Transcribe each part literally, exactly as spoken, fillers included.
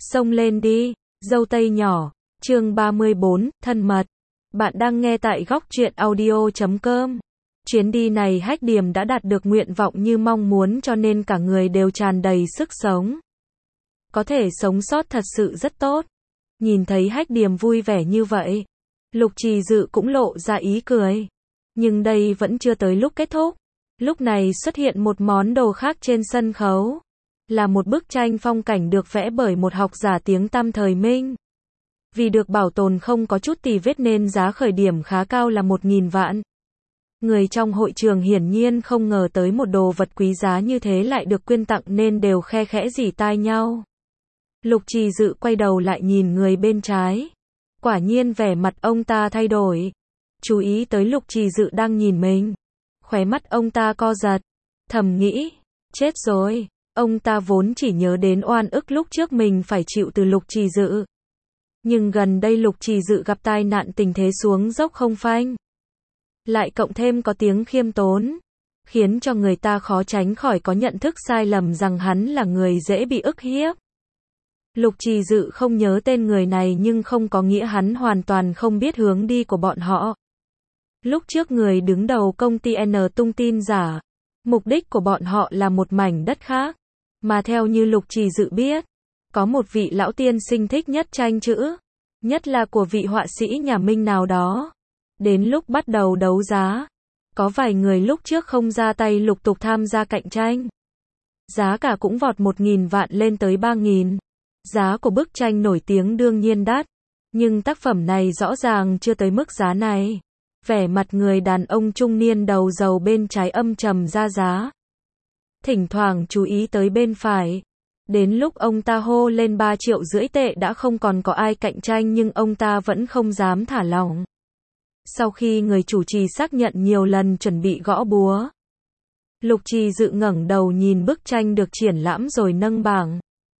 Xông lên đi, dâu tây nhỏ, chương ba mươi bốn, thân mật. Bạn đang nghe tại góc truyện audio chấm com. Chuyến đi này Hách Điềm đã đạt được nguyện vọng như mong muốn cho nên cả người đều tràn đầy sức sống. Có thể sống sót thật sự rất tốt. Nhìn thấy Hách Điềm vui vẻ như vậy, Lục Trì Dự cũng lộ ra ý cười. Nhưng đây vẫn chưa tới lúc kết thúc. Lúc này xuất hiện một món đồ khác trên sân khấu. Là một bức tranh phong cảnh được vẽ bởi một học giả tiếng tăm thời Minh. Vì được bảo tồn không có chút tì vết nên giá khởi điểm khá cao là một nghìn vạn. Người trong hội trường hiển nhiên không ngờ tới một đồ vật quý giá như thế lại được quyên tặng nên đều khe khẽ rỉ tai nhau. Lục Trì Dự quay đầu lại nhìn người bên trái. Quả nhiên vẻ mặt ông ta thay đổi. Chú ý tới Lục Trì Dự đang nhìn mình. Khóe mắt ông ta co giật. Thầm nghĩ, chết rồi. Ông ta vốn chỉ nhớ đến oan ức lúc trước mình phải chịu từ Lục Trì Dự. Nhưng gần đây Lục Trì Dự gặp tai nạn tình thế xuống dốc không phanh. Lại cộng thêm có tiếng khiêm tốn. Khiến cho người ta khó tránh khỏi có nhận thức sai lầm rằng hắn là người dễ bị ức hiếp. Lục Trì Dự không nhớ tên người này nhưng không có nghĩa hắn hoàn toàn không biết hướng đi của bọn họ. Lúc trước người đứng đầu công ty N tung tin giả. Mục đích của bọn họ là một mảnh đất khác. Mà theo như Lục Trì Dự biết, có một vị lão tiên sinh thích nhất tranh chữ. Nhất là của vị họa sĩ nhà Minh nào đó. Đến lúc bắt đầu đấu giá, có vài người lúc trước không ra tay lục tục tham gia cạnh tranh. Giá cả cũng vọt một nghìn vạn lên tới ba nghìn. Giá của bức tranh nổi tiếng đương nhiên đắt. Nhưng tác phẩm này rõ ràng chưa tới mức giá này. Vẻ mặt người đàn ông trung niên đầu dầu bên trái âm trầm ra giá. Thỉnh thoảng chú ý tới bên phải. Đến lúc ông ta hô lên ba triệu rưỡi tệ đã không còn có ai cạnh tranh nhưng ông ta vẫn không dám thả lỏng. Sau khi người chủ trì xác nhận nhiều lần chuẩn bị gõ búa. Lục Trì Dự ngẩng đầu nhìn bức tranh được triển lãm rồi nâng bảng.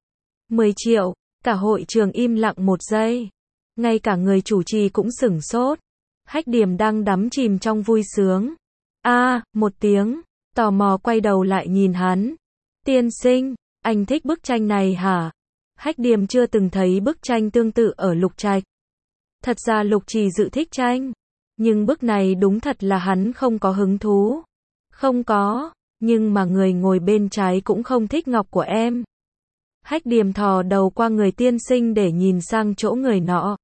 mười triệu, cả hội trường im lặng một giây. Ngay cả người chủ trì cũng sửng sốt. Hách Điềm đang đắm chìm trong vui sướng. A, à, một tiếng, tò mò quay đầu lại nhìn hắn. Tiên sinh, anh thích bức tranh này hả? Hách Điềm chưa từng thấy bức tranh tương tự ở Lục Trạch. Thật ra Lục Trì Dự thích tranh. Nhưng bức này đúng thật là hắn không có hứng thú. Không có, nhưng mà người ngồi bên trái cũng không thích ngọc của em. Hách Điềm thò đầu qua người tiên sinh để nhìn sang chỗ người nọ.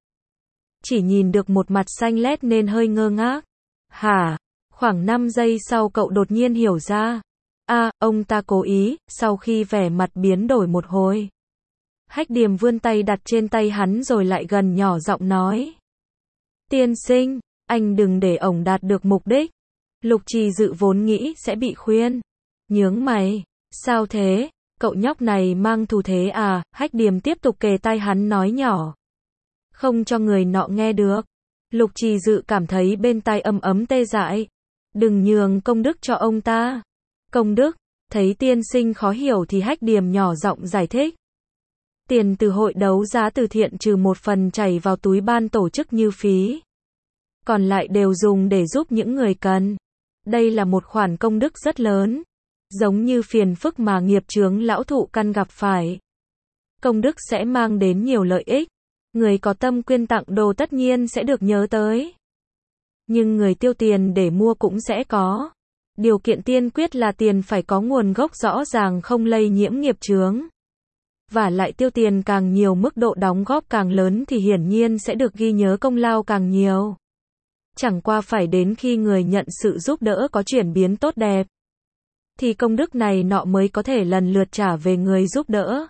Chỉ nhìn được một mặt xanh lét nên hơi ngơ ngác. Hả? Khoảng năm giây sau cậu đột nhiên hiểu ra. À, ông ta cố ý, sau khi vẻ mặt biến đổi một hồi. Hách Điềm vươn tay đặt trên tay hắn rồi lại gần nhỏ giọng nói. Tiên sinh, anh đừng để ổng đạt được mục đích. Lục Trì Dự vốn nghĩ sẽ bị khuyên. Nhướng mày, sao thế? Cậu nhóc này mang thù thế à? Hách Điềm tiếp tục kề tai hắn nói nhỏ. Không cho người nọ nghe được. Lục Trì Dự cảm thấy bên tai ấm ấm tê dại. Đừng nhường công đức cho ông ta. Công đức, thấy tiên sinh khó hiểu thì Hách Điềm nhỏ giọng giải thích. Tiền từ hội đấu giá từ thiện trừ một phần chảy vào túi ban tổ chức như phí. Còn lại đều dùng để giúp những người cần. Đây là một khoản công đức rất lớn. Giống như phiền phức mà nghiệp chướng lão thụ căn gặp phải. Công đức sẽ mang đến nhiều lợi ích. Người có tâm quyên tặng đồ tất nhiên sẽ được nhớ tới. Nhưng người tiêu tiền để mua cũng sẽ có. Điều kiện tiên quyết là tiền phải có nguồn gốc rõ ràng không lây nhiễm nghiệp chướng. Và lại tiêu tiền càng nhiều mức độ đóng góp càng lớn thì hiển nhiên sẽ được ghi nhớ công lao càng nhiều. Chẳng qua phải đến khi người nhận sự giúp đỡ có chuyển biến tốt đẹp. Thì công đức này nọ mới có thể lần lượt trả về người giúp đỡ.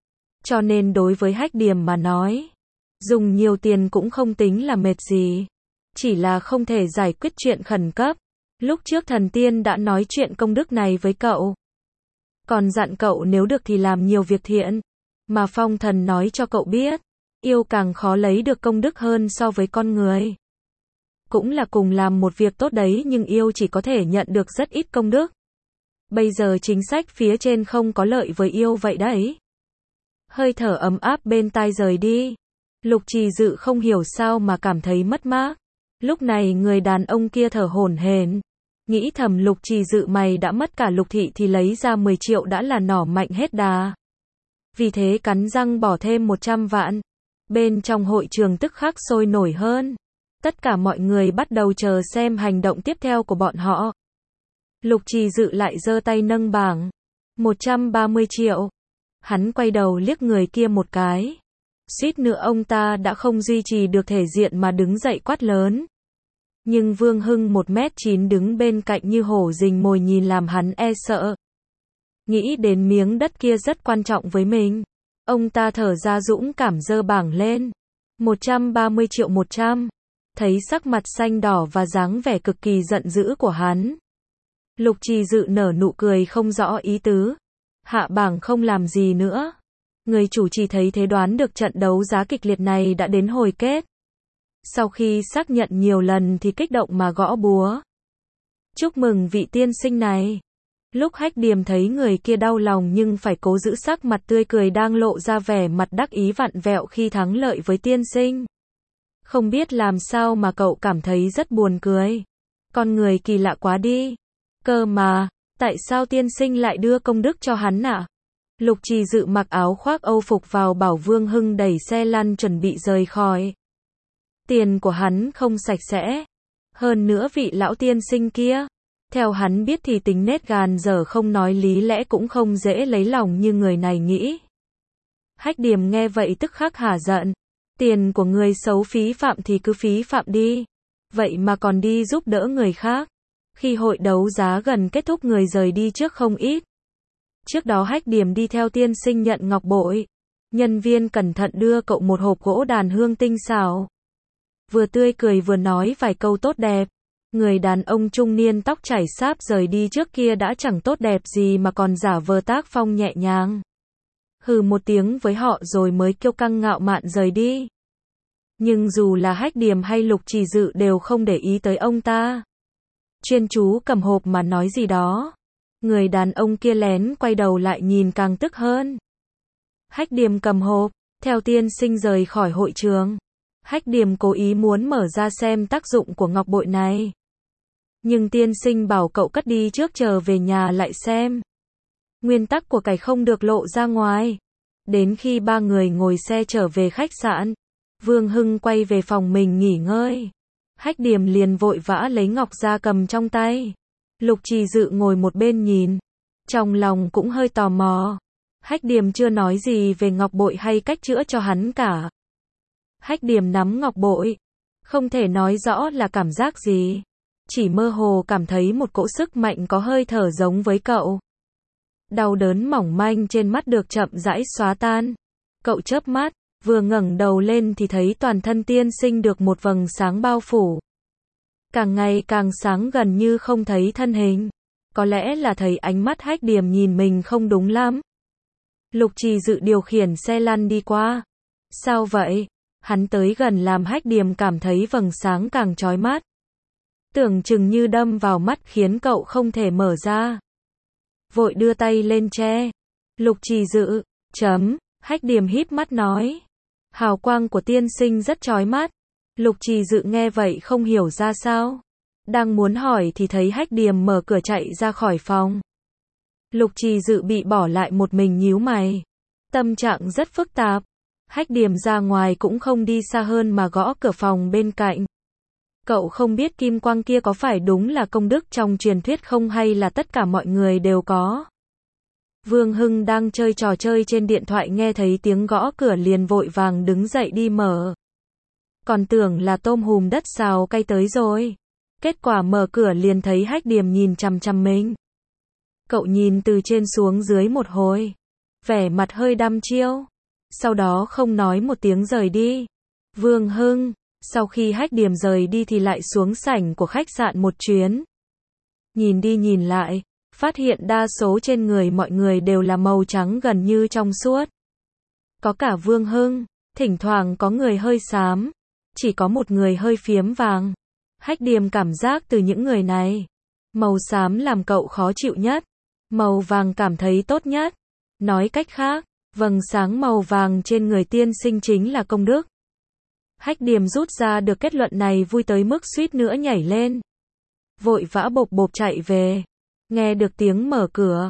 Cho nên đối với Hách Điềm mà nói. Dùng nhiều tiền cũng không tính là mệt gì. Chỉ là không thể giải quyết chuyện khẩn cấp. Lúc trước thần tiên đã nói chuyện công đức này với cậu. Còn dặn cậu nếu được thì làm nhiều việc thiện. Mà phong thần nói cho cậu biết. Yêu càng khó lấy được công đức hơn so với con người. Cũng là cùng làm một việc tốt đấy nhưng yêu chỉ có thể nhận được rất ít công đức. Bây giờ chính sách phía trên không có lợi với yêu vậy đấy. Hơi thở ấm áp bên tai rời đi. Lục Trì Dự không hiểu sao mà cảm thấy mất mát. Lúc này người đàn ông kia thở hổn hển. Nghĩ thầm Lục Trì Dự mày đã mất cả Lục thị thì lấy ra mười triệu đã là nỏ mạnh hết đà. Vì thế cắn răng bỏ thêm một trăm vạn. Bên trong hội trường tức khắc sôi nổi hơn. Tất cả mọi người bắt đầu chờ xem hành động tiếp theo của bọn họ. Lục Trì Dự lại giơ tay nâng bảng. một trăm ba mươi triệu. Hắn quay đầu liếc người kia một cái. Suýt nữa ông ta đã không duy trì được thể diện mà đứng dậy quát lớn. Nhưng Vương Hưng một mét chín đứng bên cạnh như hổ rình mồi nhìn làm hắn e sợ. Nghĩ đến miếng đất kia rất quan trọng với mình. Ông ta thở ra dũng cảm giơ bảng lên. một trăm ba mươi triệu một trăm. Thấy sắc mặt xanh đỏ và dáng vẻ cực kỳ giận dữ của hắn. Lục Trì Dự nở nụ cười không rõ ý tứ. Hạ bảng không làm gì nữa. Người chủ trì thấy thế đoán được trận đấu giá kịch liệt này đã đến hồi kết. Sau khi xác nhận nhiều lần thì kích động mà gõ búa. Chúc mừng vị tiên sinh này. Lúc Hách Điềm thấy người kia đau lòng nhưng phải cố giữ sắc mặt tươi cười đang lộ ra vẻ mặt đắc ý vặn vẹo khi thắng lợi với tiên sinh. Không biết làm sao mà cậu cảm thấy rất buồn cười. Con người kỳ lạ quá đi. Cơ mà, tại sao tiên sinh lại đưa công đức cho hắn ạ? À? Lục Trì Dự mặc áo khoác Âu phục vào bảo Vương Hưng đẩy xe lăn chuẩn bị rời khỏi. Tiền của hắn không sạch sẽ. Hơn nữa vị lão tiên sinh kia. Theo hắn biết thì tính nết gàn dở không nói lý lẽ cũng không dễ lấy lòng như người này nghĩ. Hách Điềm nghe vậy tức khắc hả giận. Tiền của người xấu phí phạm thì cứ phí phạm đi. Vậy mà còn đi giúp đỡ người khác. Khi hội đấu giá gần kết thúc người rời đi trước không ít. Trước đó Hách Điềm đi theo tiên sinh nhận ngọc bội. Nhân viên cẩn thận đưa cậu một hộp gỗ đàn hương tinh xảo. Vừa tươi cười vừa nói vài câu tốt đẹp. Người đàn ông trung niên tóc chảy xáp rời đi trước kia đã chẳng tốt đẹp gì mà còn giả vờ tác phong nhẹ nhàng. Hừ một tiếng với họ rồi mới kiêu căng ngạo mạn rời đi. Nhưng dù là Hách Điềm hay Lục Trì Dự đều không để ý tới ông ta. Chuyên chú cầm hộp mà nói gì đó. Người đàn ông kia lén quay đầu lại nhìn càng tức hơn. Hách Điềm cầm hộp, theo tiên sinh rời khỏi hội trường. Hách Điềm cố ý muốn mở ra xem tác dụng của ngọc bội này. Nhưng tiên sinh bảo cậu cất đi trước chờ về nhà lại xem. Nguyên tắc của cải không được lộ ra ngoài. Đến khi ba người ngồi xe trở về khách sạn, Vương Hưng quay về phòng mình nghỉ ngơi. Hách Điềm liền vội vã lấy ngọc ra cầm trong tay. Lục Trì Dự ngồi một bên nhìn. Trong lòng cũng hơi tò mò. Hách Điềm chưa nói gì về ngọc bội hay cách chữa cho hắn cả. Hách Điềm nắm ngọc bội. Không thể nói rõ là cảm giác gì. Chỉ mơ hồ cảm thấy một cỗ sức mạnh có hơi thở giống với cậu. Đau đớn mỏng manh trên mắt được chậm rãi xóa tan. Cậu chớp mắt, vừa ngẩng đầu lên thì thấy toàn thân tiên sinh được một vầng sáng bao phủ. Càng ngày càng sáng gần như không thấy thân hình. Có lẽ là thấy ánh mắt Hách Điềm nhìn mình không đúng lắm. Lục Trì Dự điều khiển xe lăn đi qua. Sao vậy? Hắn tới gần làm Hách Điềm cảm thấy vầng sáng càng chói mắt. Tưởng chừng như đâm vào mắt khiến cậu không thể mở ra. Vội đưa tay lên che. Lục Trì Dự, chấm, Hách Điềm híp mắt nói. Hào quang của tiên sinh rất chói mắt. Lục Trì Dự nghe vậy không hiểu ra sao. Đang muốn hỏi thì thấy Hách Điềm mở cửa chạy ra khỏi phòng. Lục Trì Dự bị bỏ lại một mình nhíu mày. Tâm trạng rất phức tạp. Hách Điềm ra ngoài cũng không đi xa hơn mà gõ cửa phòng bên cạnh. Cậu không biết kim quang kia có phải đúng là công đức trong truyền thuyết không hay là tất cả mọi người đều có. Vương Hưng đang chơi trò chơi trên điện thoại nghe thấy tiếng gõ cửa liền vội vàng đứng dậy đi mở. Còn tưởng là tôm hùm đất xào cay tới rồi. Kết quả mở cửa liền thấy Hách Điềm nhìn chằm chằm mình. Cậu nhìn từ trên xuống dưới một hồi. Vẻ mặt hơi đăm chiêu. Sau đó không nói một tiếng rời đi. Vương Hưng, sau khi Hách Điềm rời đi thì lại xuống sảnh của khách sạn một chuyến. Nhìn đi nhìn lại, phát hiện đa số trên người mọi người đều là màu trắng gần như trong suốt. Có cả Vương Hưng, thỉnh thoảng có người hơi xám, chỉ có một người hơi phiếm vàng. Hách Điềm cảm giác từ những người này, màu xám làm cậu khó chịu nhất, màu vàng cảm thấy tốt nhất. Nói cách khác, vầng sáng màu vàng trên người tiên sinh chính là công đức. Hách Điềm rút ra được kết luận này vui tới mức suýt nữa nhảy lên. Vội vã bộp bộp chạy về. Nghe được tiếng mở cửa.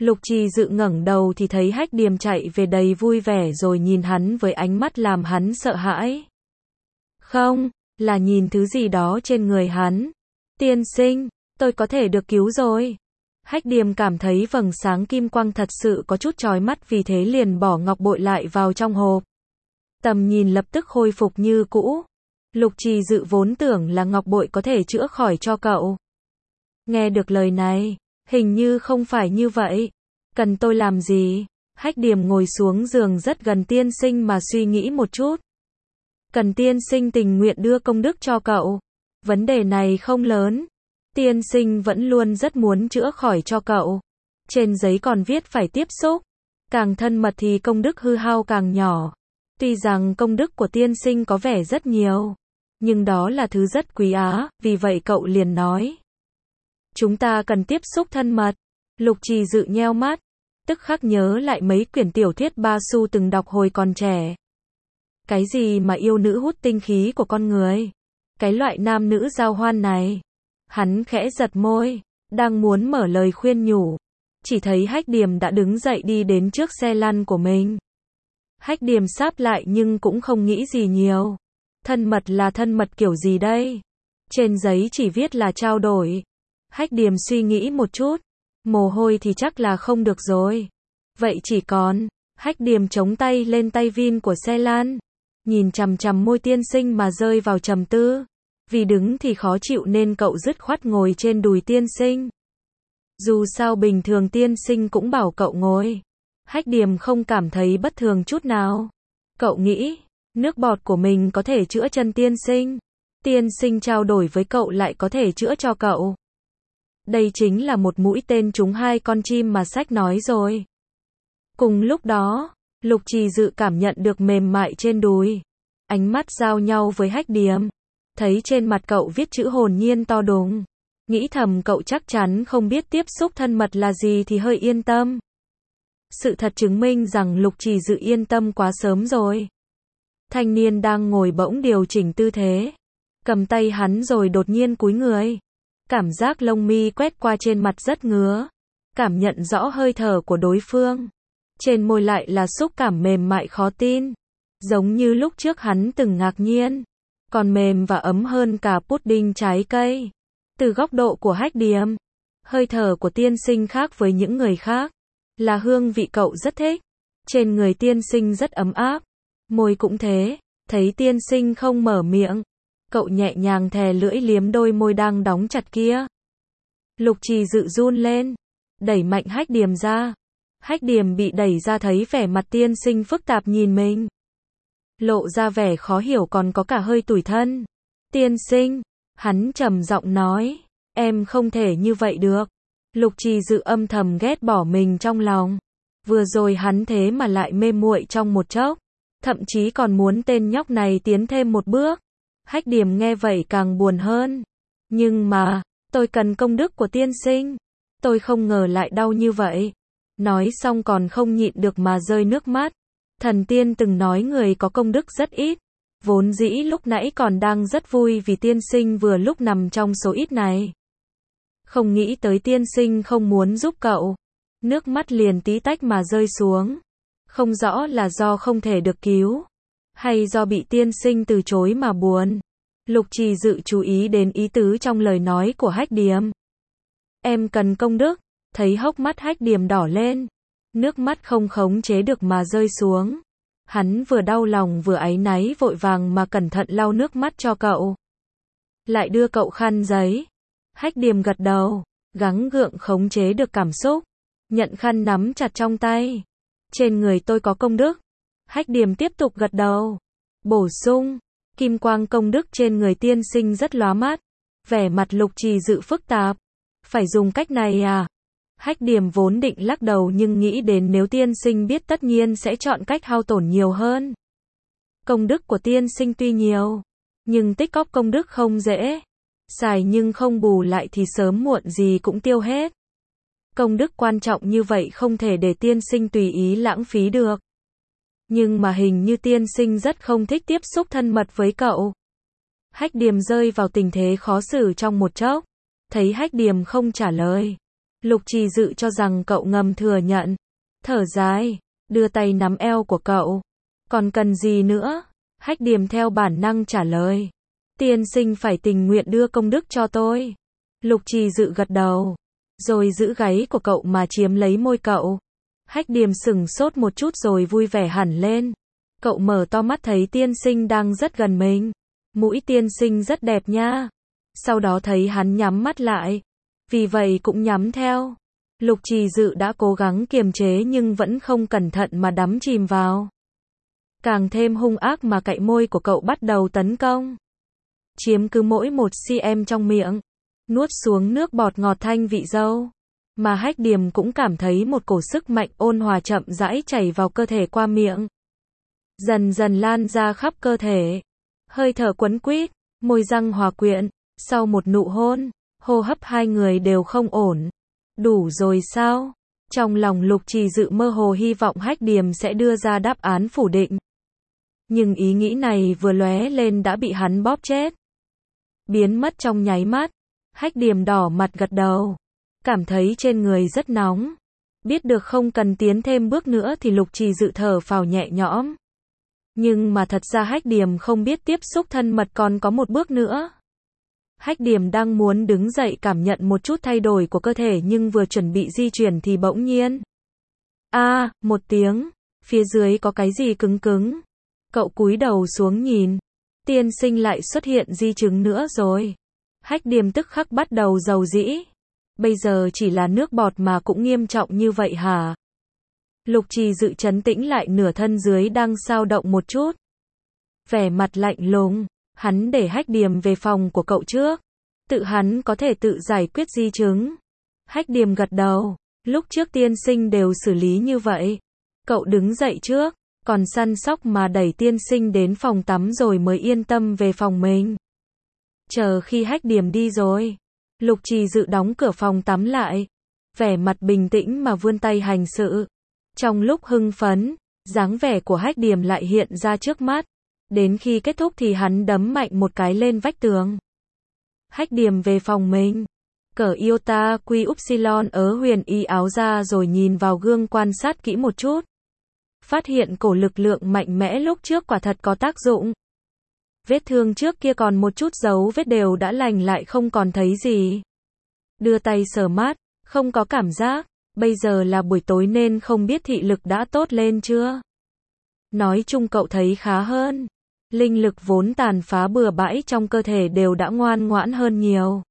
Lục Trì Dự ngẩng đầu thì thấy Hách Điềm chạy về đầy vui vẻ rồi nhìn hắn với ánh mắt làm hắn sợ hãi. Không, là nhìn thứ gì đó trên người hắn. Tiên sinh, tôi có thể được cứu rồi. Hách Điềm cảm thấy vầng sáng kim quang thật sự có chút chói mắt, vì thế liền bỏ ngọc bội lại vào trong hộp. Tầm nhìn lập tức khôi phục như cũ. Lục Trì Dự vốn tưởng là ngọc bội có thể chữa khỏi cho cậu. Nghe được lời này, hình như không phải như vậy. Cần tôi làm gì? Hách Điềm ngồi xuống giường rất gần tiên sinh mà suy nghĩ một chút. Cần tiên sinh tình nguyện đưa công đức cho cậu. Vấn đề này không lớn. Tiên sinh vẫn luôn rất muốn chữa khỏi cho cậu. Trên giấy còn viết phải tiếp xúc. Càng thân mật thì công đức hư hao càng nhỏ. Tuy rằng công đức của tiên sinh có vẻ rất nhiều, nhưng đó là thứ rất quý á, vì vậy cậu liền nói. Chúng ta cần tiếp xúc thân mật. Lục Trì Dự nheo mắt, tức khắc nhớ lại mấy quyển tiểu thuyết Ba Su từng đọc hồi còn trẻ. Cái gì mà yêu nữ hút tinh khí của con người? Cái loại nam nữ giao hoan này. Hắn khẽ giật môi, đang muốn mở lời khuyên nhủ. Chỉ thấy Hách Điềm đã đứng dậy đi đến trước xe lăn của mình. Hách Điềm sáp lại nhưng cũng không nghĩ gì nhiều. Thân mật là thân mật kiểu gì đây? Trên giấy chỉ viết là trao đổi. Hách Điềm suy nghĩ một chút. Mồ hôi thì chắc là không được rồi. Vậy chỉ còn. Hách Điềm chống tay lên tay vin của xe lan. Nhìn chằm chằm môi tiên sinh mà rơi vào trầm tư. Vì đứng thì khó chịu nên cậu dứt khoát ngồi trên đùi tiên sinh. Dù sao bình thường tiên sinh cũng bảo cậu ngồi. Hách Điềm không cảm thấy bất thường chút nào. Cậu nghĩ, nước bọt của mình có thể chữa chân tiên sinh. Tiên sinh trao đổi với cậu lại có thể chữa cho cậu. Đây chính là một mũi tên trúng hai con chim mà sách nói rồi. Cùng lúc đó, Lục Trì Dự cảm nhận được mềm mại trên đùi. Ánh mắt giao nhau với Hách Điềm. Thấy trên mặt cậu viết chữ hồn nhiên to đùng. Nghĩ thầm cậu chắc chắn không biết tiếp xúc thân mật là gì thì hơi yên tâm. Sự thật chứng minh rằng Lục Trì Dự yên tâm quá sớm rồi. Thanh niên đang ngồi bỗng điều chỉnh tư thế. Cầm tay hắn rồi đột nhiên cúi người. Cảm giác lông mi quét qua trên mặt rất ngứa. Cảm nhận rõ hơi thở của đối phương. Trên môi lại là xúc cảm mềm mại khó tin. Giống như lúc trước hắn từng ngạc nhiên. Còn mềm và ấm hơn cả pudding trái cây. Từ góc độ của Hách Điềm, hơi thở của tiên sinh khác với những người khác. Là hương vị cậu rất thích. Trên người tiên sinh rất ấm áp. Môi cũng thế. Thấy tiên sinh không mở miệng. Cậu nhẹ nhàng thè lưỡi liếm đôi môi đang đóng chặt kia. Lục Trì Dự run lên. Đẩy mạnh Hách Điềm ra. Hách Điềm bị đẩy ra thấy vẻ mặt tiên sinh phức tạp nhìn mình. Lộ ra vẻ khó hiểu còn có cả hơi tủi thân. Tiên sinh. Hắn trầm giọng nói. Em không thể như vậy được. Lục Trì Dự âm thầm ghét bỏ mình trong lòng. Vừa rồi hắn thế mà lại mê muội trong một chốc. Thậm chí còn muốn tên nhóc này tiến thêm một bước. Hách Điềm nghe vậy càng buồn hơn. Nhưng mà, tôi cần công đức của tiên sinh. Tôi không ngờ lại đau như vậy. Nói xong còn không nhịn được mà rơi nước mắt. Thần tiên từng nói người có công đức rất ít. Vốn dĩ lúc nãy còn đang rất vui vì tiên sinh vừa lúc nằm trong số ít này. Không nghĩ tới tiên sinh không muốn giúp cậu. Nước mắt liền tí tách mà rơi xuống. Không rõ là do không thể được cứu. Hay do bị tiên sinh từ chối mà buồn. Lục Trì Dự chú ý đến ý tứ trong lời nói của Hách Điềm. Em cần công đức. Thấy hốc mắt Hách Điềm đỏ lên. Nước mắt không khống chế được mà rơi xuống. Hắn vừa đau lòng vừa áy náy vội vàng mà cẩn thận lau nước mắt cho cậu. Lại đưa cậu khăn giấy. Hách Điềm gật đầu. Gắng gượng khống chế được cảm xúc. Nhận khăn nắm chặt trong tay. Trên người tôi có công đức. Hách Điềm tiếp tục gật đầu. Bổ sung. Kim quang công đức trên người tiên sinh rất lóa mắt. Vẻ mặt Lục Trì Dự phức tạp. Phải dùng cách này à? Hách Điềm vốn định lắc đầu nhưng nghĩ đến nếu tiên sinh biết tất nhiên sẽ chọn cách hao tổn nhiều hơn. Công đức của tiên sinh tuy nhiều, nhưng tích cóp công đức không dễ. Xài nhưng không bù lại thì sớm muộn gì cũng tiêu hết. Công đức quan trọng như vậy không thể để tiên sinh tùy ý lãng phí được. Nhưng mà hình như tiên sinh rất không thích tiếp xúc thân mật với cậu. Hách Điềm rơi vào tình thế khó xử trong một chốc. Thấy Hách Điềm không trả lời. Lục Trì Dự cho rằng cậu ngầm thừa nhận. Thở dài, đưa tay nắm eo của cậu. Còn cần gì nữa? Hách Điềm theo bản năng trả lời. Tiên sinh phải tình nguyện đưa công đức cho tôi. Lục Trì Dự gật đầu. Rồi giữ gáy của cậu mà chiếm lấy môi cậu. Hách Điềm sửng sốt một chút rồi vui vẻ hẳn lên. Cậu mở to mắt thấy tiên sinh đang rất gần mình. Mũi tiên sinh rất đẹp nha. Sau đó thấy hắn nhắm mắt lại. Vì vậy cũng nhắm theo. Lục Trì Dự đã cố gắng kiềm chế nhưng vẫn không cẩn thận mà đắm chìm vào. Càng thêm hung ác mà cạy môi của cậu bắt đầu tấn công. Chiếm cứ mỗi một cm trong miệng. Nuốt xuống nước bọt ngọt thanh vị dâu. Mà Hách Điềm cũng cảm thấy một cổ sức mạnh ôn hòa chậm rãi chảy vào cơ thể qua miệng. Dần dần lan ra khắp cơ thể. Hơi thở quấn quýt, môi răng hòa quyện. Sau một nụ hôn, hô hấp hai người đều không ổn. Đủ rồi sao? Trong lòng Lục Trì Dự mơ hồ hy vọng Hách Điềm sẽ đưa ra đáp án phủ định. Nhưng ý nghĩ này vừa lóe lên đã bị hắn bóp chết. Biến mất trong nháy mắt. Hách Điềm đỏ mặt gật đầu. Cảm thấy trên người rất nóng. Biết được không cần tiến thêm bước nữa thì Lục Trì Dự thở phào nhẹ nhõm. Nhưng mà thật ra Hách Điềm không biết tiếp xúc thân mật còn có một bước nữa. Hách Điềm đang muốn đứng dậy cảm nhận một chút thay đổi của cơ thể nhưng vừa chuẩn bị di chuyển thì bỗng nhiên. A, à, một tiếng. Phía dưới có cái gì cứng cứng. Cậu cúi đầu xuống nhìn. Tiên sinh lại xuất hiện di chứng nữa rồi. Hách Điềm tức khắc bắt đầu rầu rĩ. Bây giờ chỉ là nước bọt mà cũng nghiêm trọng như vậy hả? Lục Trì Dự trấn tĩnh lại nửa thân dưới đang xao động một chút. Vẻ mặt lạnh lùng. Hắn để Hách Điềm về phòng của cậu trước. Tự hắn có thể tự giải quyết di chứng. Hách Điềm gật đầu. Lúc trước tiên sinh đều xử lý như vậy. Cậu đứng dậy trước. Còn săn sóc mà đẩy tiên sinh đến phòng tắm rồi mới yên tâm về phòng mình. Chờ khi Hách Điềm đi rồi. Lục Trì Dự đóng cửa phòng tắm lại. Vẻ mặt bình tĩnh mà vươn tay hành sự. Trong lúc hưng phấn, dáng vẻ của Hách Điềm lại hiện ra trước mắt. Đến khi kết thúc thì hắn đấm mạnh một cái lên vách tường. Hách Điềm về phòng mình. Cởi iota quy upsilon ớ huyền y áo ra rồi nhìn vào gương quan sát kỹ một chút. Phát hiện cổ lực lượng mạnh mẽ lúc trước quả thật có tác dụng. Vết thương trước kia còn một chút dấu vết đều đã lành lại không còn thấy gì. Đưa tay sờ mắt, không có cảm giác. Bây giờ là buổi tối nên không biết thị lực đã tốt lên chưa. Nói chung cậu thấy khá hơn. Linh lực vốn tàn phá bừa bãi trong cơ thể đều đã ngoan ngoãn hơn nhiều.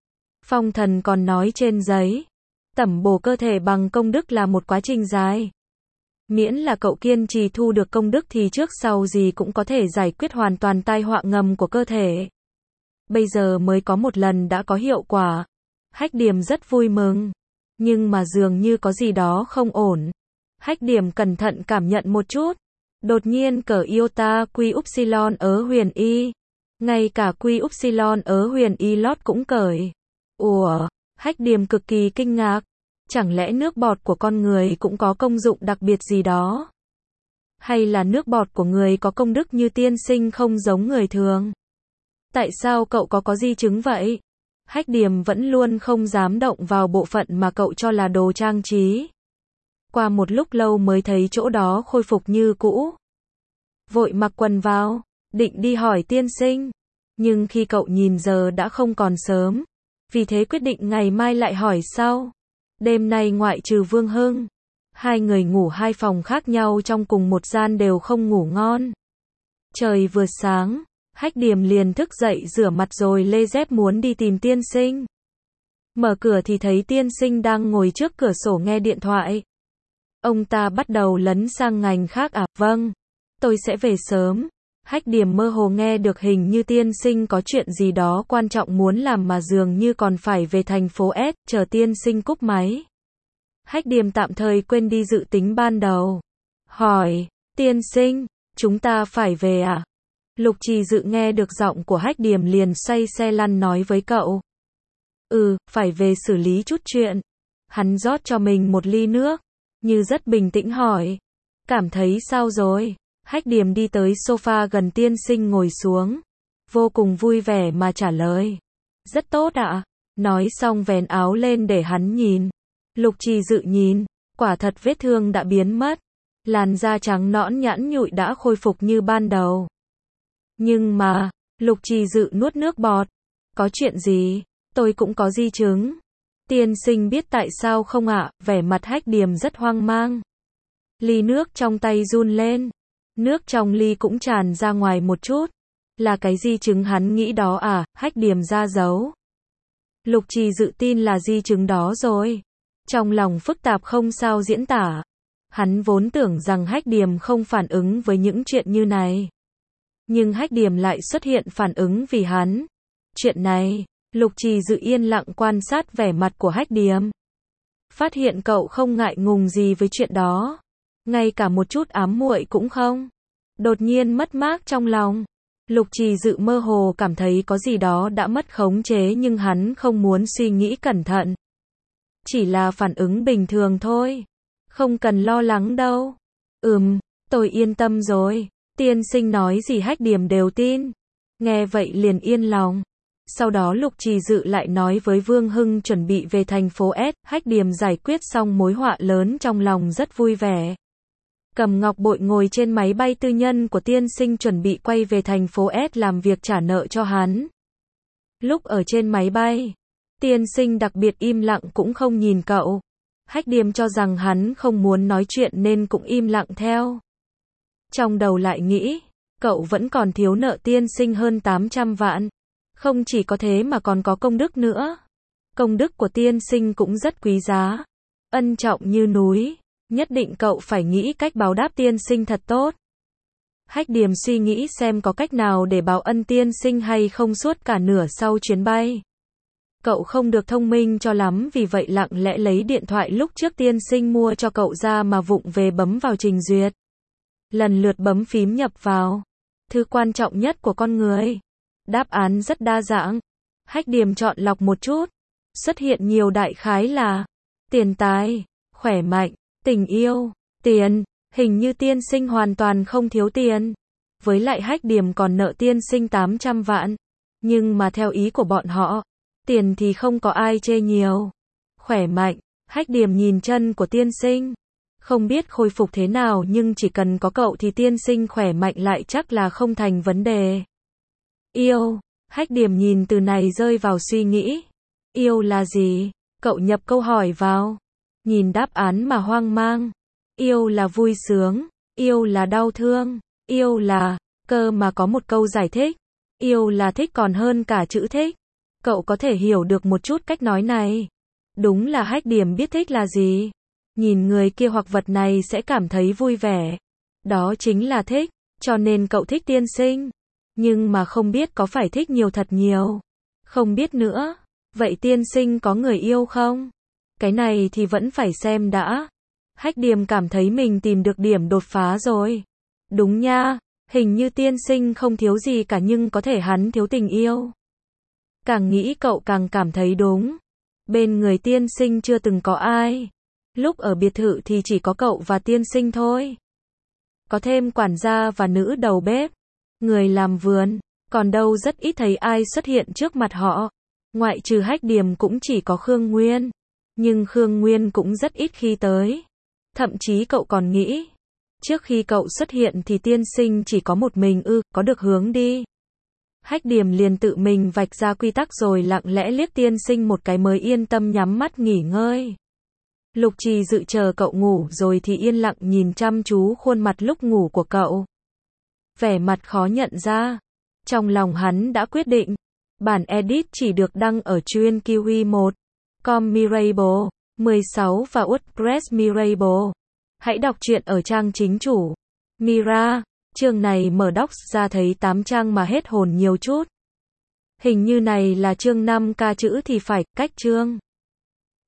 Phong Thần còn nói trên giấy. Tẩm bổ cơ thể bằng công đức là một quá trình dài. Miễn là cậu kiên trì thu được công đức thì trước sau gì cũng có thể giải quyết hoàn toàn tai họa ngầm của cơ thể. Bây giờ mới có một lần đã có hiệu quả. Hách Điềm rất vui mừng. Nhưng mà dường như có gì đó không ổn. Hách Điềm cẩn thận cảm nhận một chút. Đột nhiên cởi iota quy upsilon ớ huyền y. Ngay cả quy upsilon ớ huyền y lót cũng cởi. Ủa, Hách Điềm cực kỳ kinh ngạc. Chẳng lẽ nước bọt của con người cũng có công dụng đặc biệt gì đó? Hay là nước bọt của người có công đức như tiên sinh không giống người thường? Tại sao cậu có có di chứng vậy? Hách Điềm vẫn luôn không dám động vào bộ phận mà cậu cho là đồ trang trí. Qua một lúc lâu mới thấy chỗ đó khôi phục như cũ. Vội mặc quần vào, định đi hỏi tiên sinh. Nhưng khi cậu nhìn giờ đã không còn sớm. Vì thế quyết định ngày mai lại hỏi sau. Đêm nay ngoại trừ Vương Hưng, hai người ngủ hai phòng khác nhau trong cùng một gian đều không ngủ ngon. Trời vừa sáng, Hách Điềm liền thức dậy rửa mặt rồi lê dép muốn đi tìm tiên sinh. Mở cửa thì thấy tiên sinh đang ngồi trước cửa sổ nghe điện thoại. Ông ta bắt đầu lấn sang ngành khác à? Vâng, tôi sẽ về sớm. Hách Điềm mơ hồ nghe được hình như tiên sinh có chuyện gì đó quan trọng muốn làm mà dường như còn phải về thành phố S, chờ tiên sinh cúp máy. Hách Điềm tạm thời quên đi dự tính ban đầu. Hỏi, tiên sinh, chúng ta phải về à? Lục Trì Dự nghe được giọng của Hách Điềm liền xoay xe lăn nói với cậu. Ừ, phải về xử lý chút chuyện. Hắn rót cho mình một ly nước, như rất bình tĩnh hỏi. Cảm thấy sao rồi? Hách Điềm đi tới sofa gần tiên sinh ngồi xuống. Vô cùng vui vẻ mà trả lời. Rất tốt ạ. Nói xong vén áo lên để hắn nhìn. Lục Trì Dự nhìn, quả thật vết thương đã biến mất. Làn da trắng nõn nhẵn nhụi đã khôi phục như ban đầu. Nhưng mà, Lục Trì Dự nuốt nước bọt. Có chuyện gì? Tôi cũng có di chứng. Tiên sinh biết tại sao không ạ? Vẻ mặt Hách Điềm rất hoang mang. Ly nước trong tay run lên. Nước trong ly cũng tràn ra ngoài một chút. Là cái di chứng hắn nghĩ đó à? Hách Điềm ra dấu. Lục Trì Dự tin là di chứng đó rồi. Trong lòng phức tạp không sao diễn tả. Hắn vốn tưởng rằng Hách Điềm không phản ứng với những chuyện như này. Nhưng Hách Điềm lại xuất hiện phản ứng vì hắn. Chuyện này, Lục Trì Dự yên lặng quan sát vẻ mặt của Hách Điềm. Phát hiện cậu không ngại ngùng gì với chuyện đó. Ngay cả một chút ám muội cũng không. Đột nhiên mất mát trong lòng. Lục Trì Dự mơ hồ cảm thấy có gì đó đã mất khống chế nhưng hắn không muốn suy nghĩ cẩn thận. Chỉ là phản ứng bình thường thôi. Không cần lo lắng đâu. Ừm, tôi yên tâm rồi. Tiên sinh nói gì Hách Điềm đều tin. Nghe vậy liền yên lòng. Sau đó Lục Trì Dự lại nói với Vương Hưng chuẩn bị về thành phố S. Hách Điềm giải quyết xong mối họa lớn trong lòng rất vui vẻ. Cầm ngọc bội ngồi trên máy bay tư nhân của tiên sinh chuẩn bị quay về thành phố S làm việc trả nợ cho hắn. Lúc ở trên máy bay, tiên sinh đặc biệt im lặng cũng không nhìn cậu. Hách Điềm cho rằng hắn không muốn nói chuyện nên cũng im lặng theo. Trong đầu lại nghĩ, cậu vẫn còn thiếu nợ tiên sinh hơn tám trăm vạn. Không chỉ có thế mà còn có công đức nữa. Công đức của tiên sinh cũng rất quý giá. Ân trọng như núi. Nhất định cậu phải nghĩ cách báo đáp tiên sinh thật tốt. Hách Điềm suy nghĩ xem có cách nào để báo ân tiên sinh hay không suốt cả nửa sau chuyến bay. Cậu không được thông minh cho lắm vì vậy lặng lẽ lấy điện thoại lúc trước tiên sinh mua cho cậu ra mà vụng về bấm vào trình duyệt. Lần lượt bấm phím nhập vào. Thứ quan trọng nhất của con người. Đáp án rất đa dạng. Hách Điềm chọn lọc một chút. Xuất hiện nhiều đại khái là tiền tài, khỏe mạnh, tình yêu, tiền. Hình như tiên sinh hoàn toàn không thiếu tiền. Với lại Hách Điềm còn nợ tiên sinh tám trăm vạn. Nhưng mà theo ý của bọn họ, tiền thì không có ai chê nhiều. Khỏe mạnh, Hách Điềm nhìn chân của tiên sinh. Không biết khôi phục thế nào nhưng chỉ cần có cậu thì tiên sinh khỏe mạnh lại chắc là không thành vấn đề. Yêu, Hách Điềm nhìn từ này rơi vào suy nghĩ. Yêu là gì? Cậu nhập câu hỏi vào. Nhìn đáp án mà hoang mang. Yêu là vui sướng, yêu là đau thương, yêu là, cơ mà có một câu giải thích. Yêu là thích còn hơn cả chữ thích. Cậu có thể hiểu được một chút cách nói này. Đúng là Hách Điềm biết thích là gì. Nhìn người kia hoặc vật này sẽ cảm thấy vui vẻ. Đó chính là thích, cho nên cậu thích tiên sinh. Nhưng mà không biết có phải thích nhiều thật nhiều. Không biết nữa. Vậy tiên sinh có người yêu không? Cái này thì vẫn phải xem đã. Hách Điềm cảm thấy mình tìm được điểm đột phá rồi. Đúng nha, hình như tiên sinh không thiếu gì cả nhưng có thể hắn thiếu tình yêu. Càng nghĩ cậu càng cảm thấy đúng. Bên người tiên sinh chưa từng có ai. Lúc ở biệt thự thì chỉ có cậu và tiên sinh thôi. Có thêm quản gia và nữ đầu bếp. Người làm vườn. Còn đâu rất ít thấy ai xuất hiện trước mặt họ. Ngoại trừ Hách Điềm cũng chỉ có Khương Nguyên. Nhưng Khương Nguyên cũng rất ít khi tới. Thậm chí cậu còn nghĩ. Trước khi cậu xuất hiện thì tiên sinh chỉ có một mình ư, có được hướng đi. Hách Điềm liền tự mình vạch ra quy tắc rồi lặng lẽ liếc tiên sinh một cái mới yên tâm nhắm mắt nghỉ ngơi. Lục Trì Dự chờ cậu ngủ rồi thì yên lặng nhìn chăm chú khuôn mặt lúc ngủ của cậu. Vẻ mặt khó nhận ra. Trong lòng hắn đã quyết định. Bản edit chỉ được đăng ở chuyên Kiwi một chấm com Mirable, mười sáu và WordPress Mirable. Hãy đọc truyện ở trang chính chủ. Mira, chương này mở docs ra thấy tám trang mà hết hồn nhiều chút. Hình như này là chương năm k chữ thì phải, cách chương.